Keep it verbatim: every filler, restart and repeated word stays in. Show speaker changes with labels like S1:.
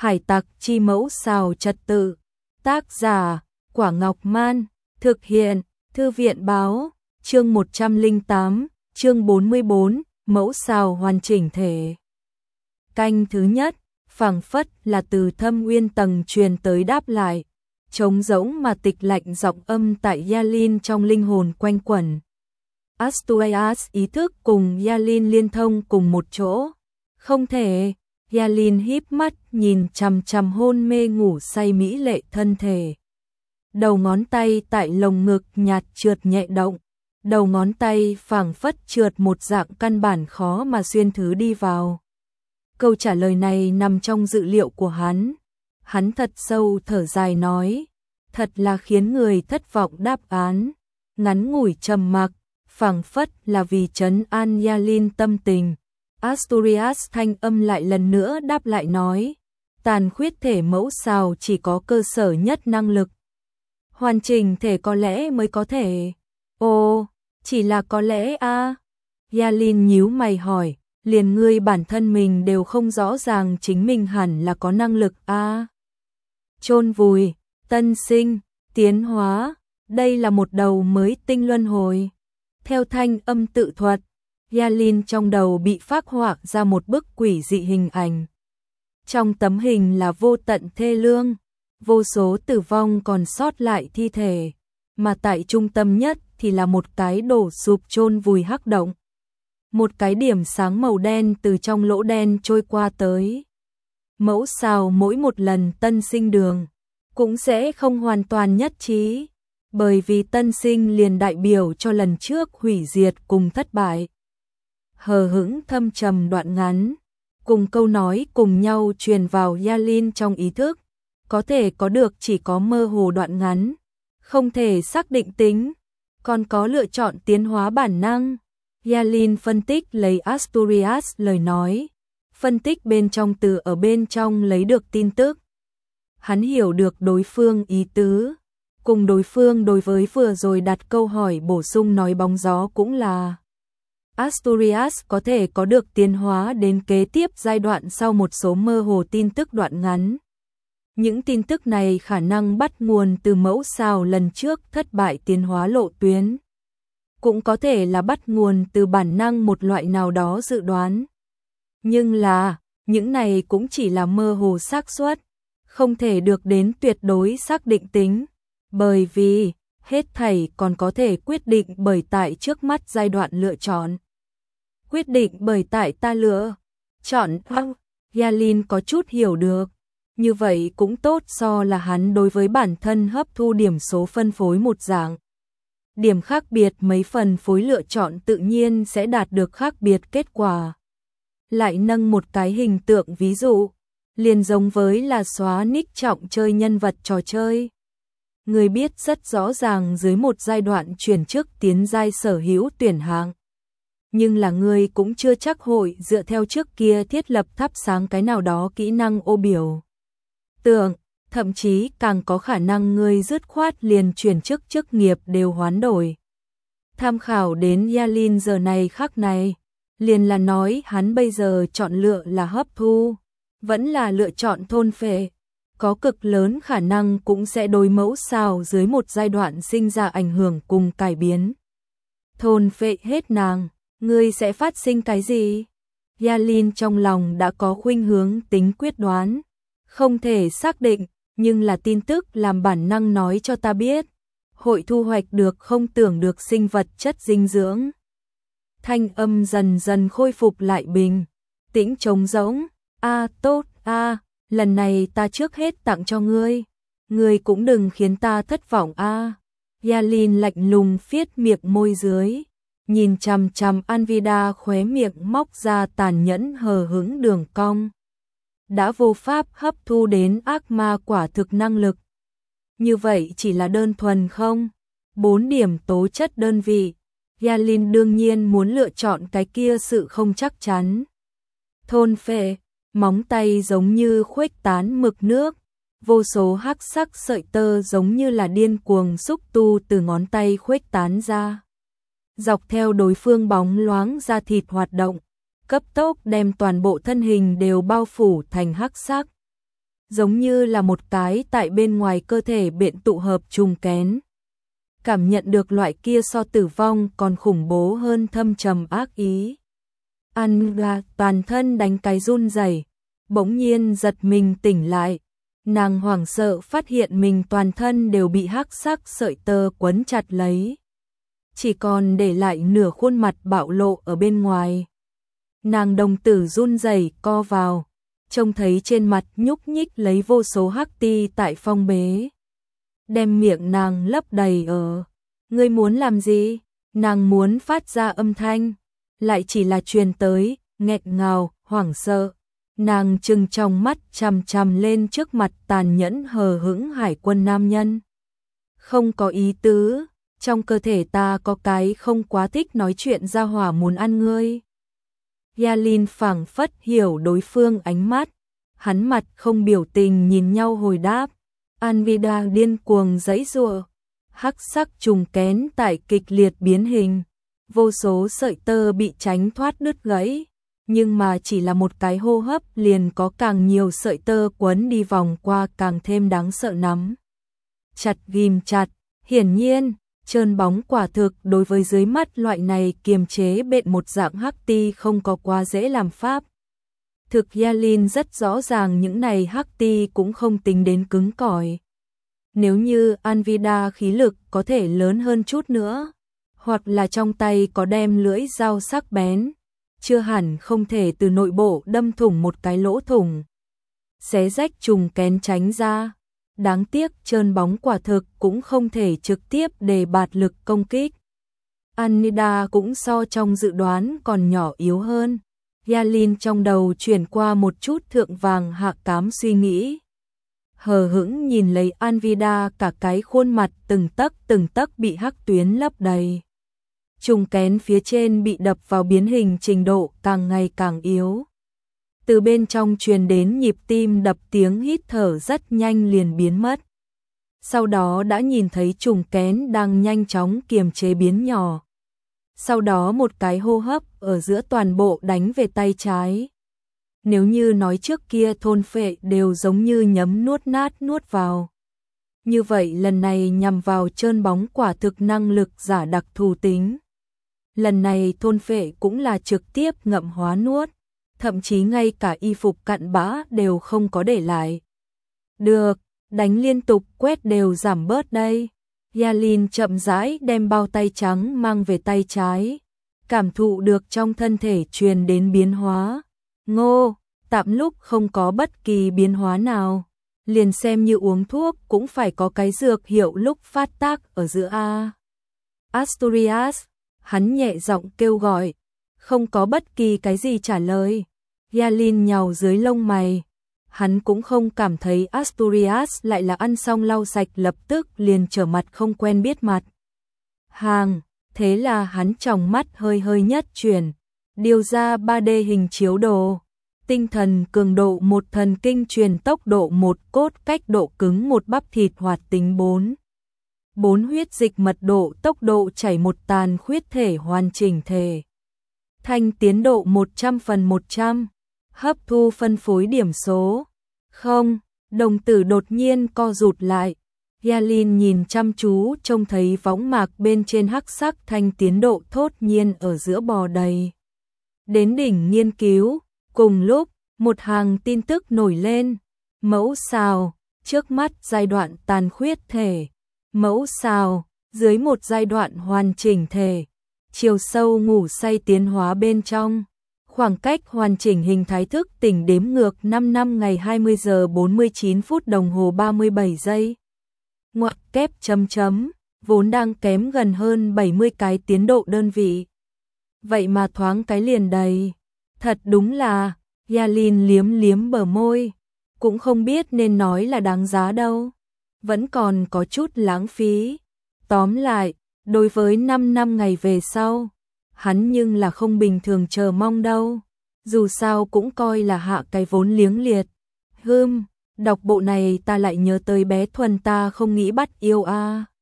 S1: Hải tặc chi mẫu xào trật tự. Tác giả, Quả Ngọc Man. Thực hiện, Thư viện báo. Chương một trăm lẻ tám, chương bốn mươi bốn, mẫu xào hoàn chỉnh thể. Canh thứ nhất, phảng phất là từ thâm uyên tầng truyền tới đáp lại. Trống rỗng mà tịch lạnh giọng âm tại Yalin trong linh hồn quanh quẩn. Asturias ý thức cùng Yalin liên thông cùng một chỗ. Không thể. Yalin híp mắt nhìn chằm chằm hôn mê ngủ say mỹ lệ thân thể. Đầu ngón tay tại lồng ngực nhạt trượt nhẹ động. Đầu ngón tay phảng phất trượt một dạng căn bản khó mà xuyên thứ đi vào. Câu trả lời này nằm trong dự liệu của hắn. Hắn thật sâu thở dài nói. Thật là khiến người thất vọng đáp án. Ngắn ngủi trầm mặc, phảng phất là vì trấn an Yalin tâm tình. Asturias thanh âm lại lần nữa đáp lại nói. Tàn khuyết thể mẫu xào chỉ có cơ sở nhất năng lực. Hoàn chỉnh thể có lẽ mới có thể. Ồ, chỉ là có lẽ a à. Yalin nhíu mày hỏi. Liền ngươi bản thân mình đều không rõ ràng chính mình hẳn là có năng lực a à. Chôn vùi, tân sinh, tiến hóa. Đây là một đầu mới tinh luân hồi. Theo thanh âm tự thuật, Yalin trong đầu bị phác họa ra một bức quỷ dị hình ảnh. Trong tấm hình là vô tận thê lương, vô số tử vong còn sót lại thi thể, mà tại trung tâm nhất thì là một cái đổ sụp chôn vùi hắc động. Một cái điểm sáng màu đen từ trong lỗ đen trôi qua tới. Mẫu xào mỗi một lần tân sinh đường cũng sẽ không hoàn toàn nhất trí, bởi vì tân sinh liền đại biểu cho lần trước hủy diệt cùng thất bại. Hờ hững thâm trầm đoạn ngắn, cùng câu nói cùng nhau truyền vào Yalin trong ý thức, có thể có được chỉ có mơ hồ đoạn ngắn, không thể xác định tính, còn có lựa chọn tiến hóa bản năng. Yalin phân tích lấy Asturias lời nói, phân tích bên trong từ ở bên trong lấy được tin tức. Hắn hiểu được đối phương ý tứ, cùng đối phương đối với vừa rồi đặt câu hỏi bổ sung nói bóng gió cũng là Asturias có thể có được tiến hóa đến kế tiếp giai đoạn sau một số mơ hồ tin tức đoạn ngắn. Những tin tức này khả năng bắt nguồn từ mẫu xào lần trước thất bại tiến hóa lộ tuyến. Cũng có thể là bắt nguồn từ bản năng một loại nào đó dự đoán. Nhưng là, những này cũng chỉ là mơ hồ xác suất, không thể được đến tuyệt đối xác định tính, bởi vì hết thảy còn có thể quyết định bởi tại trước mắt giai đoạn lựa chọn. Quyết định bởi tại ta lựa chọn. Yalin có chút hiểu được, như vậy cũng tốt so là hắn đối với bản thân hấp thu điểm số phân phối một dạng. Điểm khác biệt mấy phần phối lựa chọn tự nhiên sẽ đạt được khác biệt kết quả. Lại nâng một cái hình tượng ví dụ, liền giống với là xóa nick trọng chơi nhân vật trò chơi. Người biết rất rõ ràng dưới một giai đoạn chuyển chức tiến giai sở hữu tuyển hạng. Nhưng là người cũng chưa chắc hội dựa theo trước kia thiết lập thắp sáng cái nào đó kỹ năng ô biểu tượng, thậm chí càng có khả năng người dứt khoát liền chuyển chức chức nghiệp đều hoán đổi. Tham khảo đến Yalin giờ này khắc này, liền là nói hắn bây giờ chọn lựa là hấp thu, vẫn là lựa chọn thôn phệ, có cực lớn khả năng cũng sẽ đối mẫu xào dưới một giai đoạn sinh ra ảnh hưởng cùng cải biến. Thôn phệ hết nàng, ngươi sẽ phát sinh cái gì? Yalin trong lòng đã có khuynh hướng tính quyết đoán, không thể xác định, nhưng là tin tức làm bản năng nói cho ta biết, hội thu hoạch được không tưởng được sinh vật chất dinh dưỡng. Thanh âm dần dần khôi phục lại bình, tĩnh trống rỗng. A tốt a, lần này ta trước hết tặng cho ngươi, ngươi cũng đừng khiến ta thất vọng a. Yalin lạnh lùng phiết miệng môi dưới, nhìn chằm chằm Anvida khóe miệng móc ra tàn nhẫn hờ hững đường cong. Đã vô pháp hấp thu đến ác ma quả thực năng lực. Như vậy chỉ là đơn thuần không? Bốn điểm tố chất đơn vị. Yalin đương nhiên muốn lựa chọn cái kia sự không chắc chắn. Thôn phệ, móng tay giống như khuếch tán mực nước. Vô số hắc sắc sợi tơ giống như là điên cuồng xúc tu từ ngón tay khuếch tán ra. Dọc theo đối phương bóng loáng da thịt hoạt động, cấp tốc đem toàn bộ thân hình đều bao phủ thành hắc sắc. giống như là một cái tại bên ngoài cơ thể biện tụ hợp trùng kén. Cảm nhận được loại kia so tử vong còn khủng bố hơn thâm trầm ác ý. Anga toàn thân đánh cái run rẩy, bỗng nhiên giật mình tỉnh lại. Nàng hoảng sợ phát hiện mình toàn thân đều bị hắc sắc sợi tơ quấn chặt lấy. Chỉ còn để lại nửa khuôn mặt bạo lộ ở bên ngoài. Nàng đồng tử run rẩy co vào, trông thấy trên mặt nhúc nhích lấy vô số hắc ti tại phong bế. Đem miệng nàng lấp đầy ở. Ngươi muốn làm gì? Nàng muốn phát ra âm thanh, lại chỉ là truyền tới, nghẹn ngào, hoảng sợ. Nàng trừng trong mắt chằm chằm lên trước mặt tàn nhẫn hờ hững hải quân nam nhân. Không có ý tứ, trong cơ thể ta có cái không quá thích nói chuyện ra hỏa muốn ăn ngươi. Yalin phảng phất hiểu đối phương ánh mắt, hắn mặt không biểu tình nhìn nhau hồi đáp. Anvida điên cuồng giãy giụa, hắc sắc trùng kén tại kịch liệt biến hình, vô số sợi tơ bị tránh thoát đứt gãy, nhưng mà chỉ là một cái hô hấp liền có càng nhiều sợi tơ quấn đi vòng qua càng thêm đáng sợ nắm. Chặt ghim chặt, hiển nhiên, trơn bóng quả thực đối với dưới mắt loại này kiềm chế bện một dạng hắc ti không có quá dễ làm pháp. Thực Yalin rất rõ ràng những này hắc ti cũng không tính đến cứng cỏi. Nếu như Anvida khí lực có thể lớn hơn chút nữa, hoặc là trong tay có đem lưỡi dao sắc bén, chưa hẳn không thể từ nội bộ đâm thủng một cái lỗ thủng, xé rách trùng kén tránh ra. Đáng tiếc trơn bóng quả thực cũng không thể trực tiếp đề bạt lực công kích. Anida cũng so trong dự đoán còn nhỏ yếu hơn. Yalin trong đầu chuyển qua một chút thượng vàng hạ cám suy nghĩ. Hờ hững nhìn lấy Anvida, cả cái khuôn mặt từng tấc từng tấc bị hắc tuyến lấp đầy. Trùng kén phía trên bị đập vào biến hình trình độ càng ngày càng yếu. Từ bên trong truyền đến nhịp tim đập, tiếng hít thở rất nhanh liền biến mất. Sau đó đã nhìn thấy trùng kén đang nhanh chóng kiềm chế biến nhỏ. Sau đó một cái hô hấp ở giữa toàn bộ đánh về tay trái. Nếu như nói trước kia thôn phệ đều giống như nhấm nuốt nát nuốt vào. Như vậy lần này nhằm vào trơn bóng quả thực năng lực giả đặc thù tính. Lần này thôn phệ cũng là trực tiếp ngậm hóa nuốt. Thậm chí ngay cả y phục cặn bã đều không có để lại. Được, đánh liên tục quét đều giảm bớt đây. Yalin chậm rãi đem bao tay trắng mang về tay trái. Cảm thụ được trong thân thể truyền đến biến hóa. Ngô, tạm lúc không có bất kỳ biến hóa nào. Liền xem như uống thuốc cũng phải có cái dược hiệu lúc phát tác ở giữa A. Asturias, hắn nhẹ giọng kêu gọi. Không có bất kỳ cái gì trả lời. Yalin nhàu dưới lông mày. Hắn cũng không cảm thấy Asturias lại là ăn xong lau sạch lập tức liền trở mặt không quen biết mặt. Hàng, thế là hắn tròng mắt hơi hơi nhất chuyển. Điều ra ba D hình chiếu đồ. Tinh thần cường độ một, thần kinh truyền tốc độ một, cốt cách độ cứng một, bắp thịt hoạt tính bốn. bốn huyết dịch mật độ, tốc độ chảy một, tàn khuyết thể hoàn chỉnh thể. Thanh tiến độ một trăm phần một trăm. Hấp thu phân phối điểm số. Không, đồng tử đột nhiên co rụt lại. Yalin nhìn chăm chú trông thấy võng mạc bên trên hắc sắc thanh tiến độ thốt nhiên ở giữa bò đầy. Đến đỉnh nghiên cứu, cùng lúc, một hàng tin tức nổi lên. Mẫu xào, trước mắt giai đoạn tàn khuyết thể. Mẫu xào, dưới một giai đoạn hoàn chỉnh thể. Chiều sâu ngủ say tiến hóa bên trong. Khoảng cách hoàn chỉnh hình thái thức tỉnh đếm ngược năm năm ngày hai mươi giờ bốn mươi chín phút đồng hồ ba mươi bảy giây. Ngoặc kép chấm chấm, vốn đang kém gần hơn bảy mươi cái tiến độ đơn vị. Vậy mà thoáng cái liền đầy. Thật đúng là, Yalin liếm liếm bờ môi. Cũng không biết nên nói là đáng giá đâu. Vẫn còn có chút lãng phí. Tóm lại, đối với năm năm ngày về sau, hắn nhưng là không bình thường chờ mong đâu. Dù sao cũng coi là hạ cái vốn liếng liệt. Hừm, đọc bộ này ta lại nhớ tới bé Thuần ta không nghĩ bắt yêu a.